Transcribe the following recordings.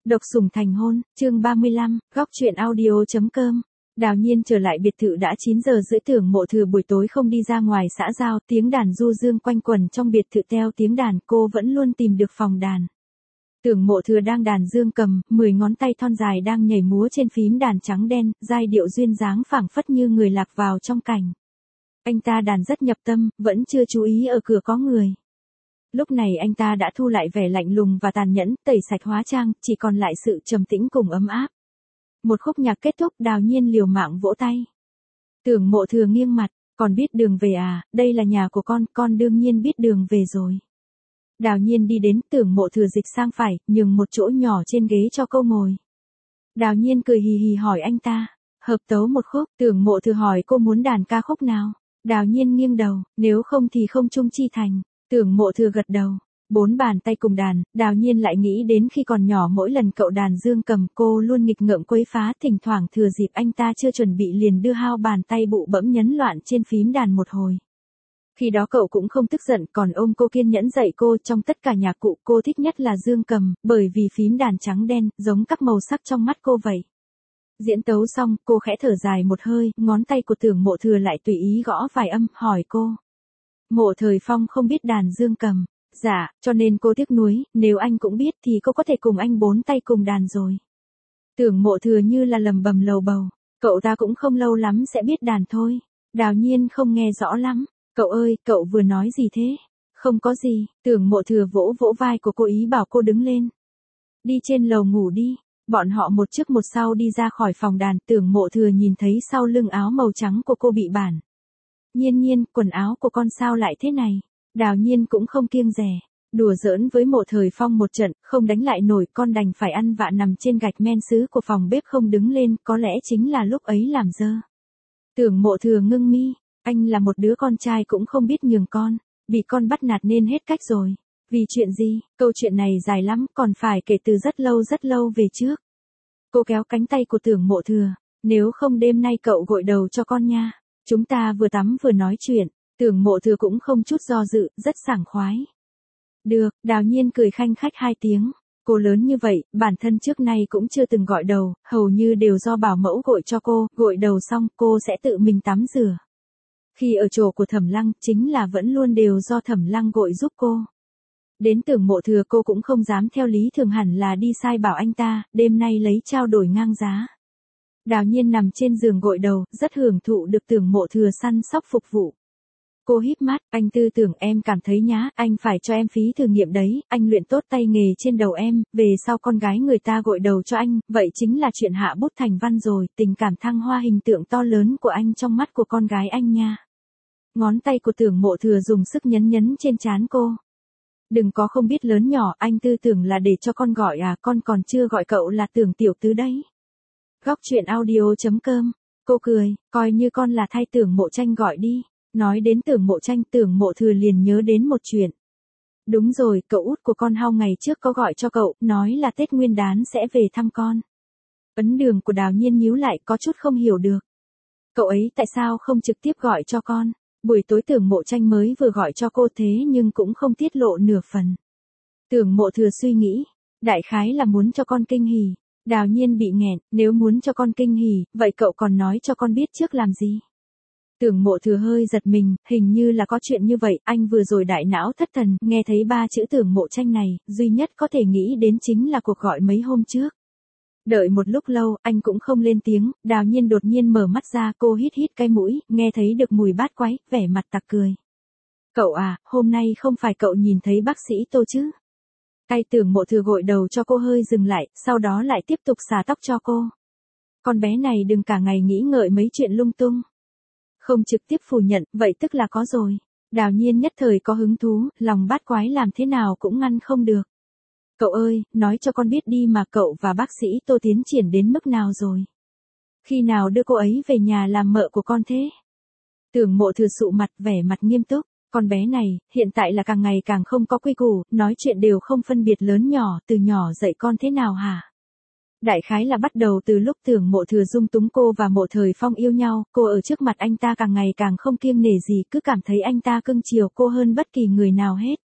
Độc sủng thành hôn, chương 35, góc truyện audio.com. Đào Nhiên trở lại biệt thự đã 9 giờ rưỡi, Tưởng Mộ Thừa buổi tối không đi ra ngoài xã giao, tiếng đàn du dương quanh quẩn trong biệt thự. Theo tiếng đàn cô vẫn luôn tìm được phòng đàn. Tưởng Mộ Thừa đang đàn dương cầm, 10 ngón tay thon dài đang nhảy múa trên phím đàn trắng đen, giai điệu duyên dáng phảng phất như người lạc vào trong cảnh. Anh ta đàn rất nhập tâm, vẫn chưa chú ý ở cửa có người. Lúc này anh ta đã thu lại vẻ lạnh lùng và tàn nhẫn, tẩy sạch hóa trang, chỉ còn lại sự trầm tĩnh cùng ấm áp. Một khúc nhạc kết thúc, Đào Nhiên liều mạng vỗ tay. Tưởng Mộ Thừa nghiêng mặt, còn biết đường về à, đây là nhà của con đương nhiên biết đường về rồi. Đào Nhiên đi đến, Tưởng Mộ Thừa dịch sang phải, nhường một chỗ nhỏ trên ghế cho cô ngồi. Đào Nhiên cười hì hì hỏi anh ta, hợp tấu một khúc. Tưởng Mộ Thừa hỏi cô muốn đàn ca khúc nào. Đào Nhiên nghiêng đầu, nếu không thì không chung chi thành. Tưởng Mộ Thừa gật đầu. 4 bàn tay cùng đàn, Đào Nhiên lại nghĩ đến khi còn nhỏ mỗi lần cậu đàn dương cầm cô luôn nghịch ngợm quấy phá, thỉnh thoảng thừa dịp anh ta chưa chuẩn bị liền đưa hao bàn tay bụ bẫm nhấn loạn trên phím đàn một hồi. Khi đó cậu cũng không tức giận, còn ôm cô kiên nhẫn dạy cô. Trong tất cả nhạc cụ cô thích nhất là dương cầm, bởi vì phím đàn trắng đen, giống các màu sắc trong mắt cô vậy. Diễn tấu xong, cô khẽ thở dài một hơi, ngón tay của Tưởng Mộ Thừa lại tùy ý gõ vài âm, hỏi cô. Mộ Thời Phong không biết đàn dương cầm. Dạ, cho nên cô tiếc nuối, nếu anh cũng biết thì cô có thể cùng anh 4 tay cùng đàn rồi. Tưởng Mộ Thừa như là lầm bầm lầu bầu, cậu ta cũng không lâu lắm sẽ biết đàn thôi. Đào Nhiên không nghe rõ lắm, cậu ơi, cậu vừa nói gì thế? Không có gì. Tưởng Mộ Thừa vỗ vỗ vai của cô, ý bảo cô đứng lên. Đi trên lầu ngủ đi. Bọn họ một trước một sau đi ra khỏi phòng đàn. Tưởng Mộ Thừa nhìn thấy sau lưng áo màu trắng của cô bị bản. Nhiên, quần áo của con sao lại thế này? Đào Nhiên cũng không kiêng dè, đùa giỡn với Mộ Thời Phong một trận, không đánh lại nổi, con đành phải ăn vạ nằm trên gạch men sứ của phòng bếp không đứng lên, có lẽ chính là lúc ấy làm dơ. Tưởng Mộ Thừa ngưng mi, anh là một đứa con trai cũng không biết nhường con, bị con bắt nạt nên hết cách rồi. Vì chuyện gì? Câu chuyện này dài lắm, còn phải kể từ rất lâu về trước. Cô kéo cánh tay của Tưởng Mộ Thừa, nếu không đêm nay cậu gội đầu cho con nha, chúng ta vừa tắm vừa nói chuyện. Tưởng Mộ Thừa cũng không chút do dự, rất sảng khoái. Được, Đào Nhiên cười khanh khách 2 tiếng. Cô lớn như vậy, bản thân trước nay cũng chưa từng gội đầu, hầu như đều do bảo mẫu gội cho cô, gội đầu xong cô sẽ tự mình tắm rửa. Khi ở chỗ của Thẩm Lăng, chính là vẫn luôn đều do Thẩm Lăng gội giúp cô. Đến Tưởng Mộ Thừa cô cũng không dám theo lý thường hẳn là đi sai bảo anh ta, đêm nay lấy trao đổi ngang giá. Đào Nhiên nằm trên giường gội đầu, rất hưởng thụ được Tưởng Mộ Thừa săn sóc phục vụ. Cô híp mắt, anh tư tưởng em cảm thấy nhá, anh phải cho em phí thử nghiệm đấy, anh luyện tốt tay nghề trên đầu em, về sau con gái người ta gội đầu cho anh, vậy chính là chuyện hạ bút thành văn rồi, tình cảm thăng hoa hình tượng to lớn của anh trong mắt của con gái anh nha. Ngón tay của Tưởng Mộ Thừa dùng sức nhấn trên trán cô. Đừng có không biết lớn nhỏ, anh tư tưởng là để cho con gọi à, con còn chưa gọi cậu là Tưởng tiểu tứ đấy. Góc truyện audio.com, cô cười, coi như con là thay Tưởng Mộ Tranh gọi đi. Nói đến Tưởng Mộ Tranh, Tưởng Mộ Thừa liền nhớ đến một chuyện. Đúng rồi, cậu út của con Hao ngày trước có gọi cho cậu, nói là Tết Nguyên Đán sẽ về thăm con. Ấn đường của Đào Nhiên nhíu lại, có chút không hiểu được. Cậu ấy tại sao không trực tiếp gọi cho con? Buổi tối Tưởng Mộ Tranh mới vừa gọi cho cô thế nhưng cũng không tiết lộ nửa phần. Tưởng Mộ Thừa suy nghĩ, đại khái là muốn cho con kinh hỉ. Đào Nhiên bị nghẹn, nếu muốn cho con kinh hỉ, vậy cậu còn nói cho con biết trước làm gì? Tưởng Mộ Thừa hơi giật mình, hình như là có chuyện như vậy, anh vừa rồi đại não thất thần, nghe thấy 3 chữ Tưởng Mộ Tranh này, duy nhất có thể nghĩ đến chính là cuộc gọi mấy hôm trước. Đợi một lúc lâu, anh cũng không lên tiếng, Đào Nhiên đột nhiên mở mắt ra, cô hít cái mũi, nghe thấy được mùi bát quái, vẻ mặt tặc cười. Cậu à, hôm nay không phải cậu nhìn thấy bác sĩ Tô chứ? Tay Tưởng Mộ Thừa gội đầu cho cô hơi dừng lại, sau đó lại tiếp tục xả tóc cho cô. Con bé này đừng cả ngày nghĩ ngợi mấy chuyện lung tung. Không trực tiếp phủ nhận, vậy tức là có rồi. Đào Nhiên nhất thời có hứng thú, lòng bát quái làm thế nào cũng ngăn không được. Cậu ơi, nói cho con biết đi mà, cậu và bác sĩ Tô tiến triển đến mức nào rồi? Khi nào đưa cô ấy về nhà làm mợ của con thế? Tưởng Mộ Thừa sụ mặt, vẻ mặt nghiêm túc. Con bé này, hiện tại là càng ngày càng không có quy củ, nói chuyện đều không phân biệt lớn nhỏ, từ nhỏ dạy con thế nào hả? Đại khái là bắt đầu từ lúc Tưởng Mộ Thừa dung túng cô và Mộ Thời Phong yêu nhau, cô ở trước mặt anh ta càng ngày càng không kiêng nể gì, cứ cảm thấy anh ta cưng chiều cô hơn bất kỳ người nào hết.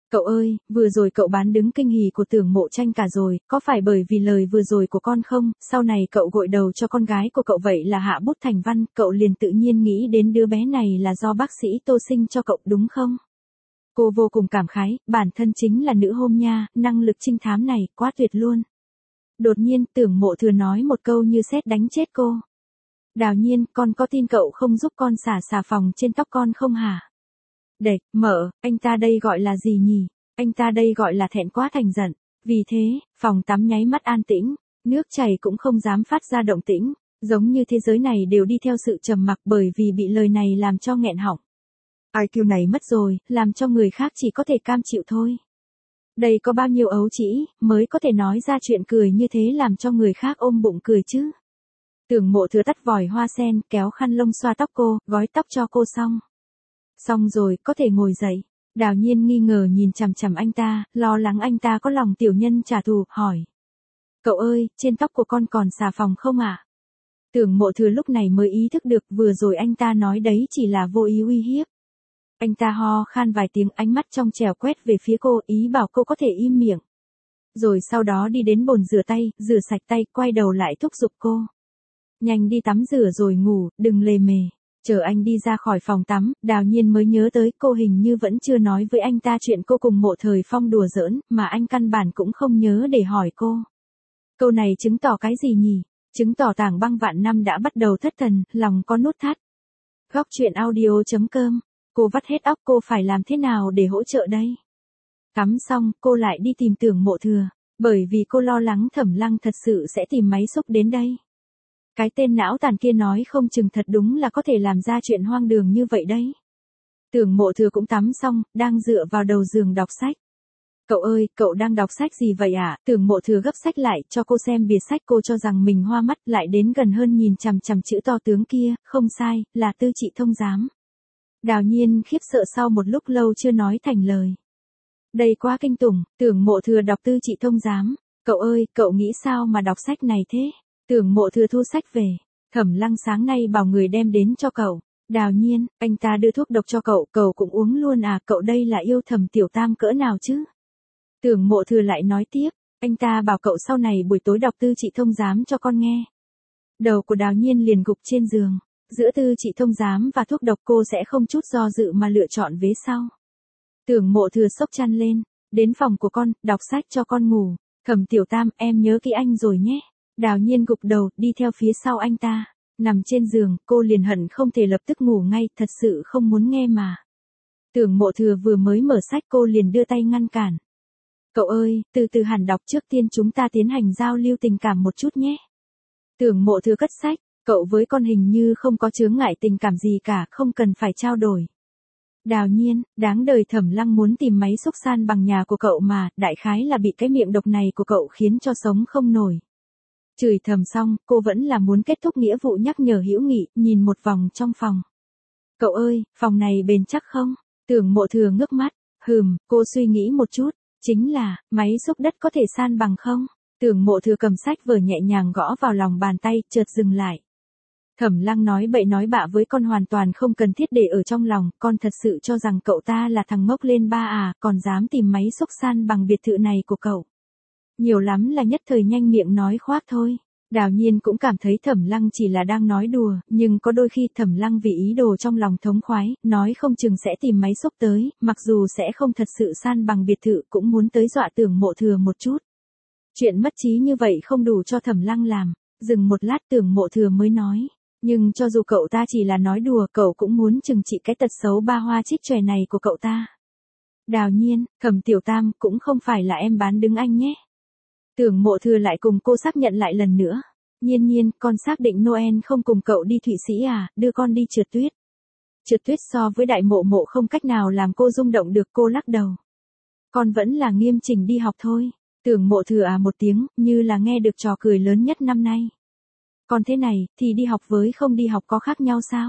Cậu ơi, vừa rồi cậu bán đứng kinh hỉ của Tưởng Mộ Tranh cả rồi, có phải bởi vì lời vừa rồi của con không? Sau này cậu gội đầu cho con gái của cậu vậy là hạ bút thành văn, cậu liền tự nhiên nghĩ đến đứa bé này là do bác sĩ Tô sinh cho cậu đúng không? Cô vô cùng cảm khái, bản thân chính là nữ hôn nha, năng lực trinh thám này quá tuyệt luôn. Đột nhiên Tưởng Mộ Thừa nói một câu như sét đánh chết cô. Đào Nhiên, con có tin cậu không giúp con xả xà phòng trên tóc con không hả? Đệt, mợ, anh ta đây gọi là gì nhỉ? Anh ta đây gọi là thẹn quá thành giận. Vì thế, phòng tắm nháy mắt an tĩnh, nước chảy cũng không dám phát ra động tĩnh, giống như thế giới này đều đi theo sự trầm mặc bởi vì bị lời này làm cho nghẹn họng. IQ này mất rồi, làm cho người khác chỉ có thể cam chịu thôi. Đây có bao nhiêu ấu trĩ, mới có thể nói ra chuyện cười như thế làm cho người khác ôm bụng cười chứ. Tưởng Mộ Thừa tắt vòi hoa sen, kéo khăn lông xoa tóc cô, gói tóc cho cô xong. Xong rồi, có thể ngồi dậy. Đào Nhiên nghi ngờ nhìn chằm chằm anh ta, lo lắng anh ta có lòng tiểu nhân trả thù, hỏi. Cậu ơi, trên tóc của con còn xà phòng không ạ? Tưởng Mộ Thừa lúc này mới ý thức được vừa rồi anh ta nói đấy chỉ là vô ý uy hiếp. Anh ta ho khan vài tiếng, ánh mắt trong trẻo quét về phía cô, ý bảo cô có thể im miệng. Rồi sau đó đi đến bồn rửa tay, rửa sạch tay, quay đầu lại thúc giục cô. Nhanh đi tắm rửa rồi ngủ, đừng lề mề. Chờ anh đi ra khỏi phòng tắm, Đào Nhiên mới nhớ tới cô hình như vẫn chưa nói với anh ta chuyện cô cùng Mộ Thời Phong đùa giỡn, mà anh căn bản cũng không nhớ để hỏi cô. Câu này chứng tỏ cái gì nhỉ? Chứng tỏ Tảng Băng vạn năm đã bắt đầu thất thần, lòng có nút thắt. Góc truyện audio.com. Cô vắt hết óc cô phải làm thế nào để hỗ trợ đây? Tắm xong, cô lại đi tìm Tưởng Mộ Thừa, bởi vì cô lo lắng Thẩm Lăng thật sự sẽ tìm máy xúc đến đây. Cái tên não tàn kia nói không chừng thật đúng là có thể làm ra chuyện hoang đường như vậy đấy. Tưởng Mộ Thừa cũng tắm xong, đang dựa vào đầu giường đọc sách. Cậu ơi, cậu đang đọc sách gì vậy ạ? Tưởng Mộ Thừa gấp sách lại, cho cô xem bìa sách, cô cho rằng mình hoa mắt, lại đến gần hơn nhìn chằm chằm chữ to tướng kia, không sai, là Tư Trị Thông Giám. Đào Nhiên khiếp sợ sau một lúc lâu chưa nói thành lời. Đây quá kinh tủng, Tưởng Mộ Thừa đọc Tư Trị Thông Giám. Cậu ơi, cậu nghĩ sao mà đọc sách này thế? Tưởng Mộ Thừa thu sách về. Thẩm Lăng sáng nay bảo người đem đến cho cậu. Đào Nhiên, anh ta đưa thuốc độc cho cậu cũng uống luôn à? Cậu đây là yêu Thẩm Tiểu Tam cỡ nào chứ? Tưởng Mộ Thừa lại nói tiếp, anh ta bảo cậu sau này buổi tối đọc Tư Trị Thông Giám cho con nghe. Đầu của Đào Nhiên liền gục trên giường. Giữa Tư Trị Thông Giám và thuốc độc cô sẽ không chút do dự mà lựa chọn vế sau. Tưởng Mộ Thừa xốc chăn lên, đến phòng của con, đọc sách cho con ngủ. Thẩm Tiểu Tam, em nhớ kỹ anh rồi nhé. Đào Nhiên gục đầu, đi theo phía sau anh ta. Nằm trên giường, cô liền hận không thể lập tức ngủ ngay, thật sự không muốn nghe mà. Tưởng Mộ Thừa vừa mới mở sách cô liền đưa tay ngăn cản. Cậu ơi, từ từ hẳn đọc, trước tiên chúng ta tiến hành giao lưu tình cảm một chút nhé. Tưởng Mộ Thừa cất sách, cậu với con hình như không có chướng ngại tình cảm gì cả, không cần phải trao đổi. Đào Nhiên, đáng đời Thẩm Lăng muốn tìm máy xúc san bằng nhà của cậu mà, đại khái là bị cái miệng độc này của cậu khiến cho sống không nổi. Chửi thầm xong, cô vẫn là muốn kết thúc nghĩa vụ nhắc nhở hữu nghị, nhìn một vòng trong phòng. Cậu ơi, phòng này bền chắc không? Tưởng Mộ Thừa ngước mắt, cô suy nghĩ một chút, chính là, máy xúc đất có thể san bằng không? Tưởng Mộ Thừa cầm sách vở nhẹ nhàng gõ vào lòng bàn tay, chợt dừng lại. Thẩm Lăng nói bậy nói bạ với con hoàn toàn không cần thiết để ở trong lòng, con thật sự cho rằng cậu ta là thằng ngốc lên ba à, còn dám tìm máy xúc san bằng biệt thự này của cậu. Nhiều lắm là nhất thời nhanh miệng nói khoác thôi. Đào Nhiên cũng cảm thấy Thẩm Lăng chỉ là đang nói đùa, nhưng có đôi khi Thẩm Lăng vì ý đồ trong lòng thống khoái, nói không chừng sẽ tìm máy xúc tới, mặc dù sẽ không thật sự san bằng biệt thự cũng muốn tới dọa Tưởng Mộ Thừa một chút. Chuyện mất trí như vậy không đủ cho Thẩm Lăng làm, dừng một lát Tưởng Mộ Thừa mới nói. Nhưng cho dù cậu ta chỉ là nói đùa, cậu cũng muốn trừng trị cái tật xấu ba hoa trích chòe này của cậu ta. Đào Nhiên, Thẩm Tiểu Tam, cũng không phải là em bán đứng anh nhé. Tưởng Mộ Thừa lại cùng cô xác nhận lại lần nữa. Nhiên, con xác định Noel không cùng cậu đi Thụy Sĩ à, đưa con đi trượt tuyết. Trượt tuyết so với Đại Mộ không cách nào làm cô rung động được, cô lắc đầu. Con vẫn là nghiêm chỉnh đi học thôi. Tưởng Mộ Thừa à một tiếng, như là nghe được trò cười lớn nhất năm nay. Còn thế này, thì đi học với không đi học có khác nhau sao?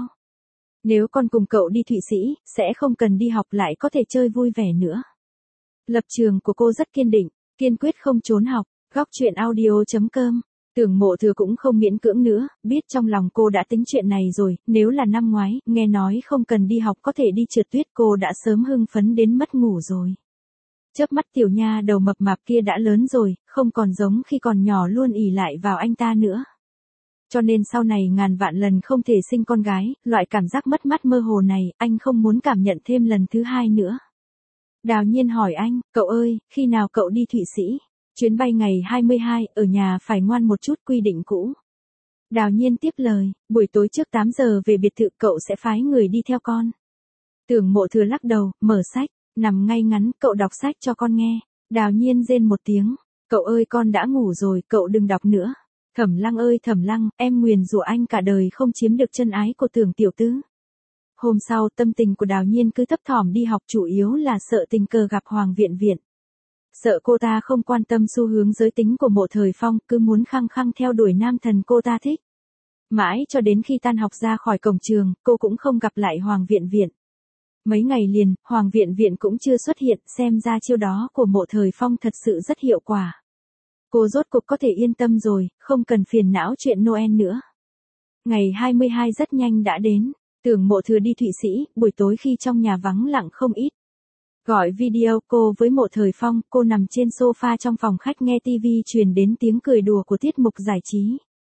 Nếu con cùng cậu đi Thụy Sĩ, sẽ không cần đi học lại có thể chơi vui vẻ nữa. Lập trường của cô rất kiên định, kiên quyết không trốn học. Góc truyện audio.com. Tưởng Mộ Thừa cũng không miễn cưỡng nữa, biết trong lòng cô đã tính chuyện này rồi, nếu là năm ngoái, nghe nói không cần đi học có thể đi trượt tuyết cô đã sớm hưng phấn đến mất ngủ rồi. Chớp mắt tiểu nha đầu mập mạp kia đã lớn rồi, không còn giống khi còn nhỏ luôn ỷ lại vào anh ta nữa. Cho nên sau này ngàn vạn lần không thể sinh con gái, loại cảm giác mất mát mơ hồ này, anh không muốn cảm nhận thêm lần thứ hai nữa. Đào Nhiên hỏi anh, cậu ơi, khi nào cậu đi Thụy Sĩ? Chuyến bay ngày 22, ở nhà phải ngoan một chút, quy định cũ. Đào Nhiên tiếp lời, buổi tối trước 8 giờ về biệt thự cậu sẽ phái người đi theo con. Tưởng Mộ Thừa lắc đầu, mở sách, nằm ngay ngắn, cậu đọc sách cho con nghe. Đào Nhiên rên một tiếng, cậu ơi con đã ngủ rồi, cậu đừng đọc nữa. Thẩm Lăng ơi Thẩm Lăng, em nguyền rủa anh cả đời không chiếm được chân ái của Tưởng tiểu tứ. Hôm sau tâm tình của Đào Nhiên cứ thấp thỏm đi học, chủ yếu là sợ tình cờ gặp Hoàng Viện Viện. Sợ cô ta không quan tâm xu hướng giới tính của Mộ Thời Phong, cứ muốn khăng khăng theo đuổi nam thần cô ta thích. Mãi cho đến khi tan học ra khỏi cổng trường, cô cũng không gặp lại Hoàng Viện Viện. Mấy ngày liền, Hoàng Viện Viện cũng chưa xuất hiện, xem ra chiêu đó của Mộ Thời Phong thật sự rất hiệu quả. Cô rốt cục có thể yên tâm rồi, không cần phiền não chuyện Noel nữa. Ngày 22 rất nhanh đã đến, Tưởng Mộ Thừa đi Thụy Sĩ, buổi tối khi trong nhà vắng lặng không ít. Gọi video cô với Mộ Thời Phong, cô nằm trên sofa trong phòng khách nghe TV truyền đến tiếng cười đùa của tiết mục giải trí.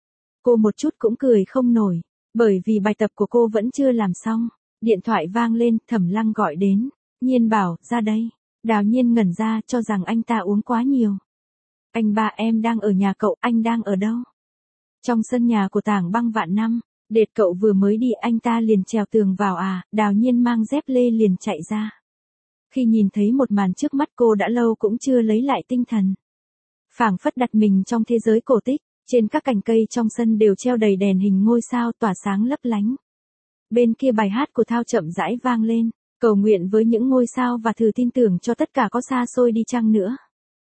Cô một chút cũng cười không nổi, bởi vì bài tập của cô vẫn chưa làm xong. Điện thoại vang lên, Thẩm Lăng gọi đến. Nhiên bảo, ra đây. Đào Nhiên ngẩn ra, cho rằng anh ta uống quá nhiều. Anh ba em đang ở nhà cậu, anh đang ở đâu? Trong sân nhà của Tảng Băng Vạn Năm, Đệt cậu vừa mới đi anh ta liền trèo tường vào à, Đào Nhiên mang dép lê liền chạy ra. Khi nhìn thấy một màn trước mắt cô đã lâu cũng chưa lấy lại tinh thần. Phảng phất đặt mình trong thế giới cổ tích, trên các cành cây trong sân đều treo đầy đèn hình ngôi sao tỏa sáng lấp lánh. Bên kia bài hát của Thao chậm rãi vang lên, cầu nguyện với những ngôi sao và thử tin tưởng cho tất cả có xa xôi đi chăng nữa.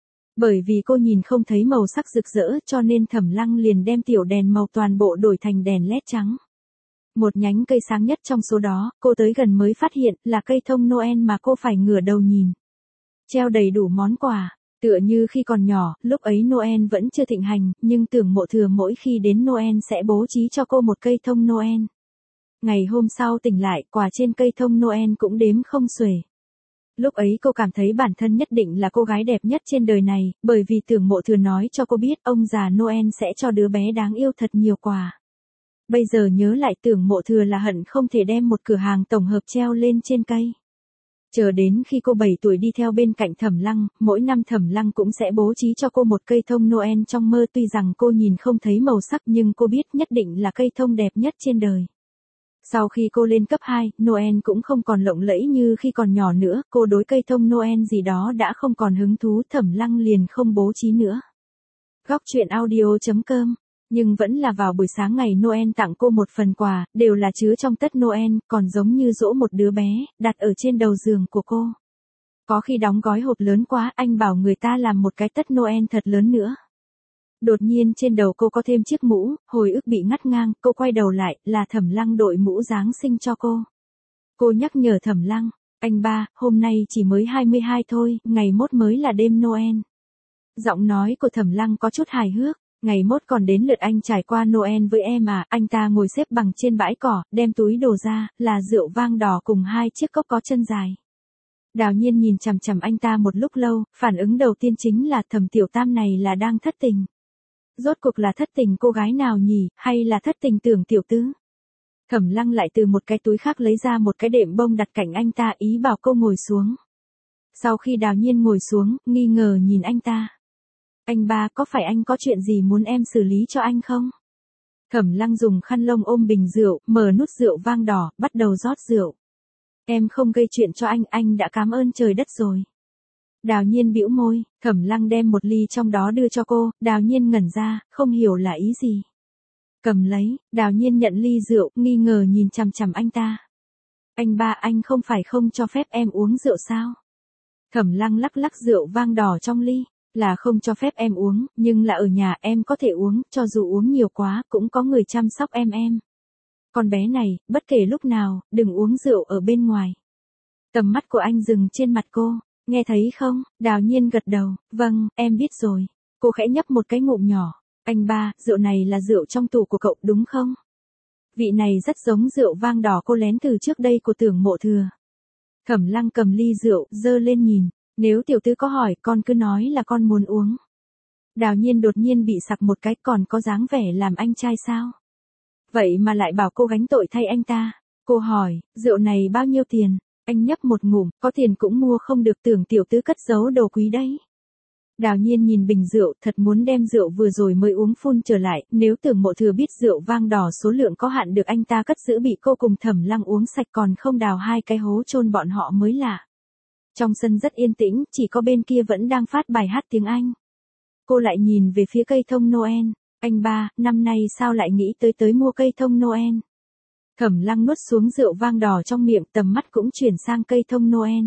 Bởi vì cô nhìn không thấy màu sắc rực rỡ cho nên Thẩm Lăng liền đem tiểu đèn màu toàn bộ đổi thành đèn led trắng. Một nhánh cây sáng nhất trong số đó, cô tới gần mới phát hiện là cây thông Noel mà cô phải ngửa đầu nhìn. Treo đầy đủ món quà, tựa như khi còn nhỏ, lúc ấy Noel vẫn chưa thịnh hành, nhưng Tưởng Mộ Thừa mỗi khi đến Noel sẽ bố trí cho cô một cây thông Noel. Ngày hôm sau tỉnh lại, quà trên cây thông Noel cũng đếm không xuể. Lúc ấy cô cảm thấy bản thân nhất định là cô gái đẹp nhất trên đời này, bởi vì Tưởng Mộ Thừa nói cho cô biết ông già Noel sẽ cho đứa bé đáng yêu thật nhiều quà. Bây giờ nhớ lại Tưởng Mộ Thừa là hận không thể đem một cửa hàng tổng hợp treo lên trên cây. Chờ đến khi cô 7 tuổi đi theo bên cạnh Thẩm Lăng, mỗi năm Thẩm Lăng cũng sẽ bố trí cho cô một cây thông Noel trong mơ, tuy rằng cô nhìn không thấy màu sắc nhưng cô biết nhất định là cây thông đẹp nhất trên đời. Sau khi cô lên cấp 2, Noel cũng không còn lộng lẫy như khi còn nhỏ nữa, cô đối cây thông Noel gì đó đã không còn hứng thú, Thẩm Lăng liền không bố trí nữa. Góc truyện audio.com. Nhưng vẫn là vào buổi sáng ngày Noel tặng cô một phần quà, đều là chứa trong tất Noel, còn giống như dỗ một đứa bé, đặt ở trên đầu giường của cô. Có khi đóng gói hộp lớn quá, anh bảo người ta làm một cái tất Noel thật lớn nữa. Đột nhiên trên đầu cô có thêm chiếc mũ, hồi ức bị ngắt ngang, cô quay đầu lại, là Thẩm Lăng đội mũ Giáng sinh cho cô. Cô nhắc nhở Thẩm Lăng, anh ba, hôm nay chỉ mới 22 thôi, ngày mốt mới là đêm Noel. Giọng nói của Thẩm Lăng có chút hài hước, ngày mốt còn đến lượt anh trải qua Noel với em à, anh ta ngồi xếp bằng trên bãi cỏ, đem túi đồ ra, là rượu vang đỏ cùng 2 chiếc cốc có chân dài. Đào Nhiên nhìn chằm chằm anh ta một lúc lâu, phản ứng đầu tiên chính là Thẩm Tiểu Tam này là đang thất tình. Rốt cuộc là thất tình cô gái nào nhỉ, hay là thất tình Tưởng tiểu tứ? Thẩm Lăng lại từ một cái túi khác lấy ra một cái đệm bông đặt cạnh anh ta, ý bảo cô ngồi xuống. Sau khi Đào Nhiên ngồi xuống, nghi ngờ nhìn anh ta. Anh ba, có phải anh có chuyện gì muốn em xử lý cho anh không? Thẩm Lăng dùng khăn lông ôm bình rượu, mở nút rượu vang đỏ, bắt đầu rót rượu. Em không gây chuyện cho anh đã cảm ơn trời đất rồi. Đào Nhiên bĩu môi, Thẩm Lăng đem một ly trong đó đưa cho cô, Đào Nhiên ngẩn ra, không hiểu là ý gì. Cầm lấy, Đào Nhiên nhận ly rượu, nghi ngờ nhìn chằm chằm anh ta. Anh ba, anh không phải không cho phép em uống rượu sao? Thẩm Lăng lắc lắc rượu vang đỏ trong ly, là không cho phép em uống, nhưng là ở nhà em có thể uống, cho dù uống nhiều quá, cũng có người chăm sóc em. Con bé này, bất kể lúc nào, đừng uống rượu ở bên ngoài. Tầm mắt của anh dừng trên mặt cô. Nghe thấy không? Đào Nhiên gật đầu, vâng, em biết rồi. Cô khẽ nhấp một cái ngụm nhỏ. Anh ba, rượu này là rượu trong tủ của cậu đúng không? Vị này rất giống rượu vang đỏ cô lén từ trước đây của Tưởng Mộ Thừa. Thẩm Lăng cầm ly rượu, dơ lên nhìn. Nếu tiểu tứ có hỏi con cứ nói là con muốn uống. Đào Nhiên đột nhiên bị sặc một cái, còn có dáng vẻ làm anh trai sao? Vậy mà lại bảo cô gánh tội thay anh ta. Cô hỏi, rượu này bao nhiêu tiền? Anh nhấp một ngụm, có tiền cũng mua không được, tưởng tiểu tứ cất giấu đồ quý đấy. Đào Nhiên nhìn bình rượu, thật muốn đem rượu vừa rồi mới uống phun trở lại, nếu Tưởng Mộ Thừa biết rượu vang đỏ số lượng có hạn được anh ta cất giữ bị cô cùng Thẩm Lăng uống sạch còn không đào hai cái hố chôn bọn họ mới lạ. Trong sân rất yên tĩnh, chỉ có bên kia vẫn đang phát bài hát tiếng Anh. Cô lại nhìn về phía cây thông Noel, anh ba, năm nay sao lại nghĩ tới mua cây thông Noel? Thẩm Lăng nuốt xuống rượu vang đỏ trong miệng, tầm mắt cũng chuyển sang cây thông Noel.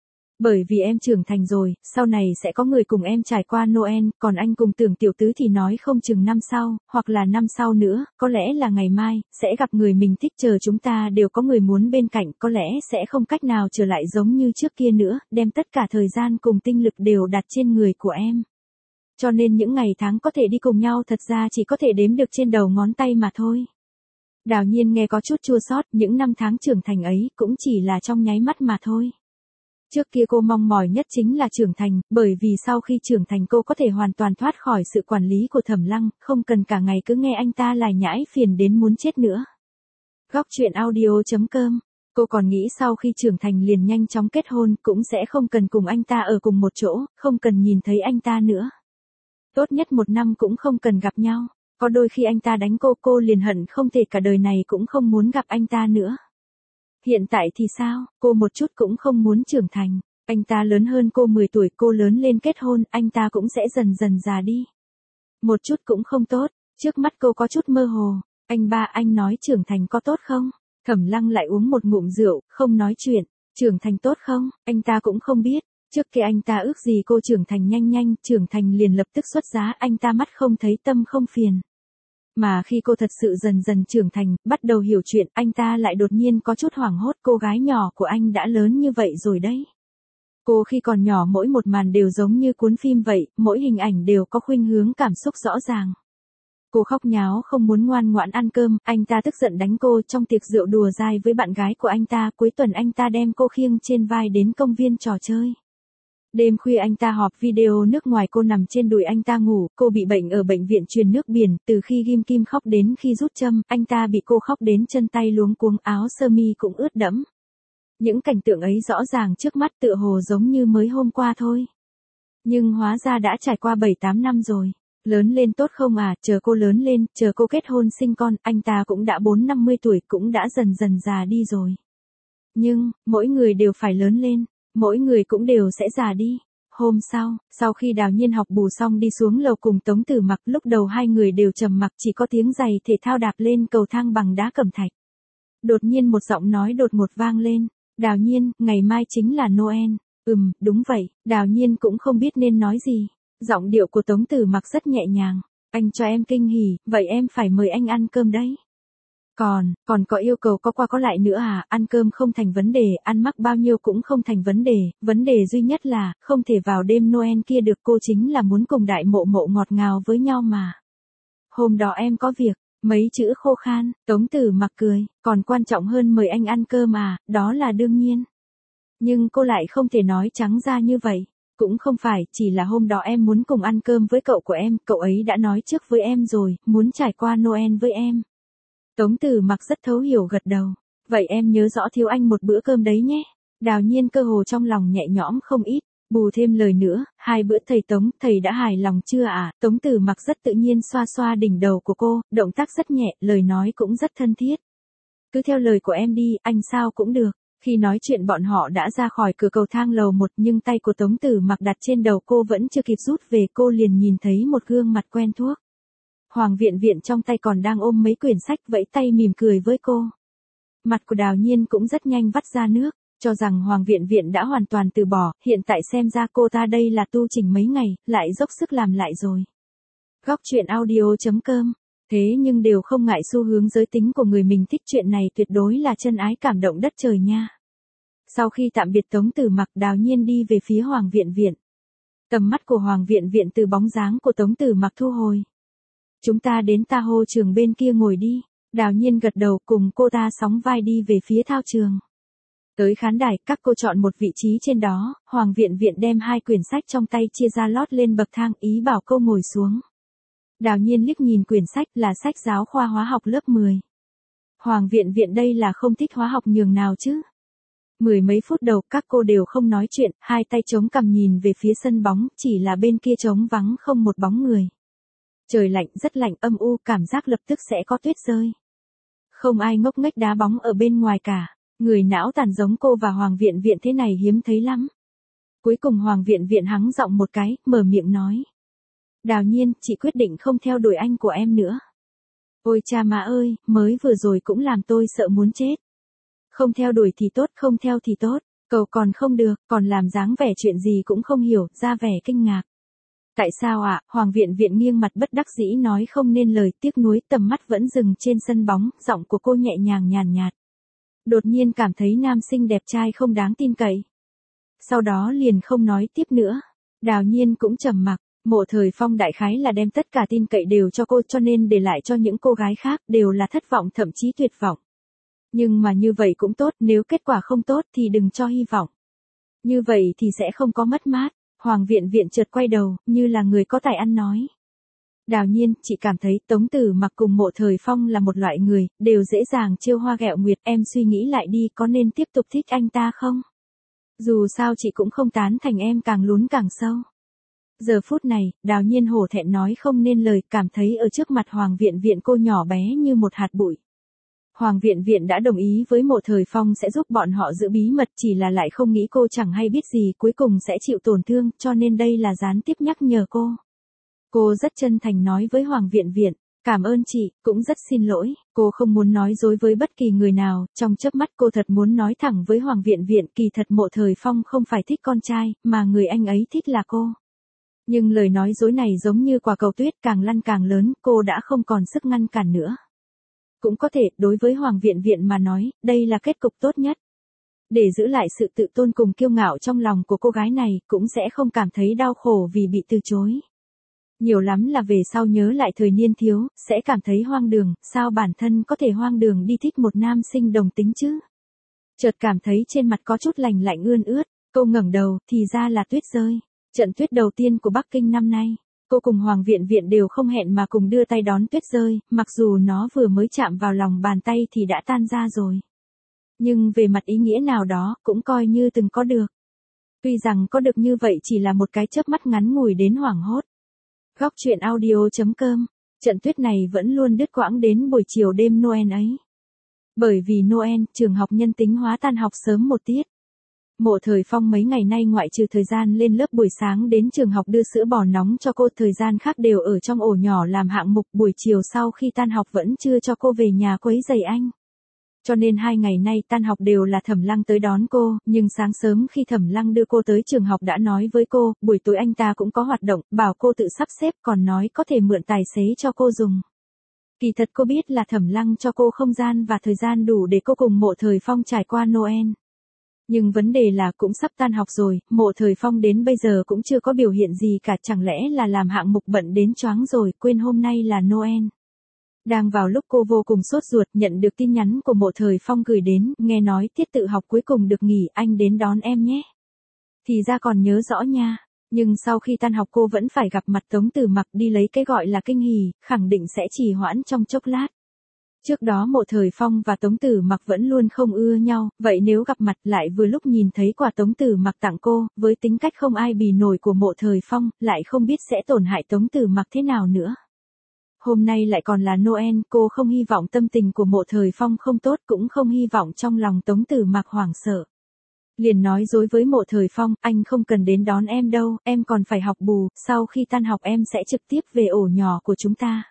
Bởi vì em trưởng thành rồi, sau này sẽ có người cùng em trải qua Noel, còn anh cùng Tưởng tiểu tứ thì nói không chừng năm sau, hoặc là năm sau nữa, có lẽ là ngày mai, sẽ gặp người mình thích, chờ chúng ta đều có người muốn bên cạnh, có lẽ sẽ không cách nào trở lại giống như trước kia nữa, đem tất cả thời gian cùng tinh lực đều đặt trên người của em. Cho nên những ngày tháng có thể đi cùng nhau thật ra chỉ có thể đếm được trên đầu ngón tay mà thôi. Đào Nhiên nghe có chút chua xót, những năm tháng trưởng thành ấy cũng chỉ là trong nháy mắt mà thôi. Trước kia cô mong mỏi nhất chính là trưởng thành, bởi vì sau khi trưởng thành cô có thể hoàn toàn thoát khỏi sự quản lý của Thẩm Lăng, không cần cả ngày cứ nghe anh ta lải nhải phiền đến muốn chết nữa. Góc truyện audio.com. Cô còn nghĩ sau khi trưởng thành liền nhanh chóng kết hôn, cũng sẽ không cần cùng anh ta ở cùng một chỗ, không cần nhìn thấy anh ta nữa. Tốt nhất một năm cũng không cần gặp nhau, có đôi khi anh ta đánh cô liền hận không thể cả đời này cũng không muốn gặp anh ta nữa. Hiện tại thì sao, cô một chút cũng không muốn trưởng thành, anh ta lớn hơn cô 10 tuổi, cô lớn lên kết hôn, anh ta cũng sẽ dần dần già đi. Một chút cũng không tốt, trước mắt cô có chút mơ hồ, anh ba anh nói trưởng thành có tốt không? Thẩm Lăng lại uống một ngụm rượu, không nói chuyện, trưởng thành tốt không, anh ta cũng không biết. Trước kia anh ta ước gì cô trưởng thành nhanh, trưởng thành liền lập tức xuất giá, anh ta mắt không thấy tâm không phiền. Mà khi cô thật sự dần dần trưởng thành, bắt đầu hiểu chuyện, anh ta lại đột nhiên có chút hoảng hốt, cô gái nhỏ của anh đã lớn như vậy rồi đấy. Cô khi còn nhỏ mỗi một màn đều giống như cuốn phim vậy, mỗi hình ảnh đều có khuynh hướng cảm xúc rõ ràng. Cô khóc nháo không muốn ngoan ngoãn ăn cơm, anh ta tức giận đánh cô trong tiệc rượu đùa dai với bạn gái của anh ta, cuối tuần anh ta đem cô khiêng trên vai đến công viên trò chơi. Đêm khuya anh ta họp video nước ngoài, cô nằm trên đùi anh ta ngủ, cô bị bệnh ở bệnh viện truyền nước biển, từ khi ghim kim khóc đến khi rút châm, anh ta bị cô khóc đến chân tay luống cuống, áo sơ mi cũng ướt đẫm. Những cảnh tượng ấy rõ ràng trước mắt tựa hồ giống như mới hôm qua thôi. Nhưng hóa ra đã trải qua 7-8 năm rồi. Lớn lên tốt không à, chờ cô lớn lên, chờ cô kết hôn sinh con, anh ta cũng đã 40-50 tuổi, cũng đã dần dần già đi rồi. Nhưng, mỗi người đều phải lớn lên. Mỗi người cũng đều sẽ già đi. Hôm sau khi Đào Nhiên học bù xong đi xuống lầu cùng Tống Tử Mặc, lúc đầu hai người đều trầm mặc, chỉ có tiếng giày thể thao đạp lên cầu thang bằng đá cẩm thạch. Đột nhiên một giọng nói đột ngột vang lên, Đào Nhiên, ngày mai chính là Noel. Đúng vậy, Đào Nhiên cũng không biết nên nói gì. Giọng điệu của Tống Tử Mặc rất nhẹ nhàng, anh cho em kinh hỉ, vậy em phải mời anh ăn cơm đấy. Còn có yêu cầu có qua có lại nữa à, ăn cơm không thành vấn đề, ăn mắc bao nhiêu cũng không thành vấn đề duy nhất là, không thể vào đêm Noel kia được, cô chính là muốn cùng Đại Mộ Mộ ngọt ngào với nhau mà. Hôm đó em có việc, mấy chữ khô khan, Tống Tử Mặc cười, còn quan trọng hơn mời anh ăn cơm à, đó là đương nhiên. Nhưng cô lại không thể nói trắng ra như vậy, cũng không phải, chỉ là hôm đó em muốn cùng ăn cơm với cậu của em, cậu ấy đã nói trước với em rồi, muốn trải qua Noel với em. Tống Tử Mặc rất thấu hiểu gật đầu. Vậy em nhớ rõ thiếu anh một bữa cơm đấy nhé. Đào Nhiên cơ hồ trong lòng nhẹ nhõm không ít. Bù thêm lời nữa, 2 bữa thầy Tống, thầy đã hài lòng chưa à? Tống Tử Mặc rất tự nhiên xoa xoa đỉnh đầu của cô, động tác rất nhẹ, lời nói cũng rất thân thiết. Cứ theo lời của em đi, anh sao cũng được. Khi nói chuyện bọn họ đã ra khỏi cửa cầu thang lầu 1, nhưng tay của Tống Tử Mặc đặt trên đầu cô vẫn chưa kịp rút về, cô liền nhìn thấy một gương mặt quen thuộc. Hoàng Viện Viện trong tay còn đang ôm mấy quyển sách, vẫy tay mỉm cười với cô. Mặt của Đào Nhiên cũng rất nhanh vắt ra nước, cho rằng Hoàng Viện Viện đã hoàn toàn từ bỏ, hiện tại xem ra cô ta đây là tu chỉnh mấy ngày, lại dốc sức làm lại rồi. Góc truyện audio.com. Thế nhưng đều không ngại xu hướng giới tính của người mình thích, chuyện này tuyệt đối là chân ái cảm động đất trời nha. Sau khi tạm biệt Tống Tử Mặc, Đào Nhiên đi về phía Hoàng Viện Viện. Tầm mắt của Hoàng Viện Viện từ bóng dáng của Tống Tử Mặc thu hồi. Chúng ta đến Tahoe trường bên kia ngồi đi. Đào Nhiên gật đầu cùng cô ta sóng vai đi về phía thao trường. Tới khán đài, các cô chọn một vị trí trên đó, Hoàng Viện Viện đem 2 quyển sách trong tay chia ra lót lên bậc thang, ý bảo cô ngồi xuống. Đào Nhiên liếc nhìn quyển sách, là sách giáo khoa hóa học lớp 10. Hoàng Viện Viện đây là không thích hóa học nhường nào chứ. 10 mấy phút đầu các cô đều không nói chuyện, 2 tay chống cằm nhìn về phía sân bóng, chỉ là bên kia trống vắng không một bóng người. Trời lạnh, rất lạnh, âm u, cảm giác lập tức sẽ có tuyết rơi. Không ai ngốc nghếch đá bóng ở bên ngoài cả, người não tàn giống cô và Hoàng Viện Viện thế này hiếm thấy lắm. Cuối cùng Hoàng Viện Viện hắng giọng một cái, mở miệng nói. Đào Nhiên, chị quyết định không theo đuổi anh của em nữa. Ôi cha má ơi, mới vừa rồi cũng làm tôi sợ muốn chết. Không theo đuổi thì tốt, không theo thì tốt, cầu còn không được, còn làm dáng vẻ chuyện gì cũng không hiểu, ra vẻ kinh ngạc. Tại sao ạ? Hoàng Viện Viện nghiêng mặt bất đắc dĩ nói không nên lời, tiếc nuối, tầm mắt vẫn dừng trên sân bóng, giọng của cô nhẹ nhàng nhàn nhạt. Đột nhiên cảm thấy nam sinh đẹp trai không đáng tin cậy. Sau đó liền không nói tiếp nữa. Đào Nhiên cũng trầm mặc. Mộ Thời Phong đại khái là đem tất cả tin cậy đều cho cô, cho nên để lại cho những cô gái khác đều là thất vọng, thậm chí tuyệt vọng. Nhưng mà như vậy cũng tốt, nếu kết quả không tốt thì đừng cho hy vọng. Như vậy thì sẽ không có mất mát. Hoàng Viện Viện chợt quay đầu, như là người có tài ăn nói. Đào Nhiên, chị cảm thấy Tống Tử Mặc cùng Mộ Thời Phong là một loại người, đều dễ dàng trêu hoa ghẹo nguyệt, em suy nghĩ lại đi, có nên tiếp tục thích anh ta không? Dù sao chị cũng không tán thành em càng lún càng sâu. Giờ phút này, Đào Nhiên hổ thẹn nói không nên lời, cảm thấy ở trước mặt Hoàng Viện Viện cô nhỏ bé như một hạt bụi. Hoàng Viện Viện đã đồng ý với Mộ Thời Phong sẽ giúp bọn họ giữ bí mật, chỉ là lại không nghĩ cô chẳng hay biết gì, cuối cùng sẽ chịu tổn thương, cho nên đây là gián tiếp nhắc nhở cô. Cô rất chân thành nói với Hoàng Viện Viện, cảm ơn chị, cũng rất xin lỗi, cô không muốn nói dối với bất kỳ người nào, trong chớp mắt cô thật muốn nói thẳng với Hoàng Viện Viện, kỳ thật Mộ Thời Phong không phải thích con trai, mà người anh ấy thích là cô. Nhưng lời nói dối này giống như quả cầu tuyết càng lăn càng lớn, cô đã không còn sức ngăn cản nữa. Cũng có thể, đối với Hoàng Viện Viện mà nói, đây là kết cục tốt nhất. Để giữ lại sự tự tôn cùng kiêu ngạo trong lòng của cô gái này, cũng sẽ không cảm thấy đau khổ vì bị từ chối. Nhiều lắm là về sau nhớ lại thời niên thiếu, sẽ cảm thấy hoang đường, sao bản thân có thể hoang đường đi thích một nam sinh đồng tính chứ? Chợt cảm thấy trên mặt có chút lạnh lạnh ươn ướt, cô ngẩng đầu, thì ra là tuyết rơi. Trận tuyết đầu tiên của Bắc Kinh năm nay, cô cùng Hoàng Viện Viện đều không hẹn mà cùng đưa tay đón tuyết rơi, mặc dù nó vừa mới chạm vào lòng bàn tay thì đã tan ra rồi. Nhưng về mặt ý nghĩa nào đó, cũng coi như từng có được. Tuy rằng có được như vậy chỉ là một cái chớp mắt ngắn ngủi đến hoảng hốt. Góc truyện audio.com, trận tuyết này vẫn luôn đứt quãng đến buổi chiều đêm Noel ấy. Bởi vì Noel, trường học nhân tính hóa tan học sớm một tiết. Mộ Thời Phong mấy ngày nay ngoại trừ thời gian lên lớp buổi sáng đến trường học đưa sữa bò nóng cho cô, thời gian khác đều ở trong ổ nhỏ làm hạng mục, buổi chiều sau khi tan học vẫn chưa cho cô về nhà quấy rầy anh. Cho nên 2 ngày nay tan học đều là Thẩm Lăng tới đón cô, nhưng sáng sớm khi Thẩm Lăng đưa cô tới trường học đã nói với cô, buổi tối anh ta cũng có hoạt động, bảo cô tự sắp xếp, còn nói có thể mượn tài xế cho cô dùng. Kỳ thật cô biết là Thẩm Lăng cho cô không gian và thời gian đủ để cô cùng Mộ Thời Phong trải qua Noel. Nhưng vấn đề là cũng sắp tan học rồi, Mộ Thời Phong đến bây giờ cũng chưa có biểu hiện gì cả, chẳng lẽ là làm hạng mục bận đến choáng rồi, quên hôm nay là Noel. Đang vào lúc cô vô cùng sốt ruột nhận được tin nhắn của Mộ Thời Phong gửi đến, nghe nói tiết tự học cuối cùng được nghỉ, anh đến đón em nhé. Thì ra còn nhớ rõ nha, nhưng sau khi tan học cô vẫn phải gặp mặt Tống Tử Mặc đi lấy cái gọi là kinh hỉ, khẳng định sẽ trì hoãn trong chốc lát. Trước đó Mộ Thời Phong và Tống Tử Mặc vẫn luôn không ưa nhau, vậy nếu gặp mặt lại vừa lúc nhìn thấy quà Tống Tử Mặc tặng cô, với tính cách không ai bì nổi của Mộ Thời Phong, lại không biết sẽ tổn hại Tống Tử Mặc thế nào nữa. Hôm nay lại còn là Noel, cô không hy vọng tâm tình của Mộ Thời Phong không tốt, cũng không hy vọng trong lòng Tống Tử Mặc hoảng sợ. Liền nói dối với Mộ Thời Phong, anh không cần đến đón em đâu, em còn phải học bù, sau khi tan học em sẽ trực tiếp về ổ nhỏ của chúng ta.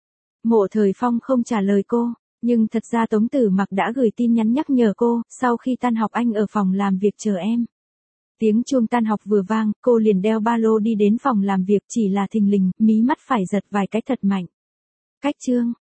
Mộ Thời Phong không trả lời cô, nhưng thật ra Tống Tử Mặc đã gửi tin nhắn nhắc nhở cô, sau khi tan học anh ở phòng làm việc chờ em. Tiếng chuông tan học vừa vang, cô liền đeo ba lô đi đến phòng làm việc, chỉ là thình lình, mí mắt phải giật vài cái thật mạnh. Cách chương